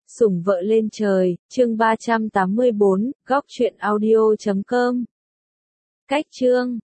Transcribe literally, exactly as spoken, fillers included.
Sủng vợ lên trời, chương ba trăm tám mươi bốn, góc truyện audio chấm com. Cách chương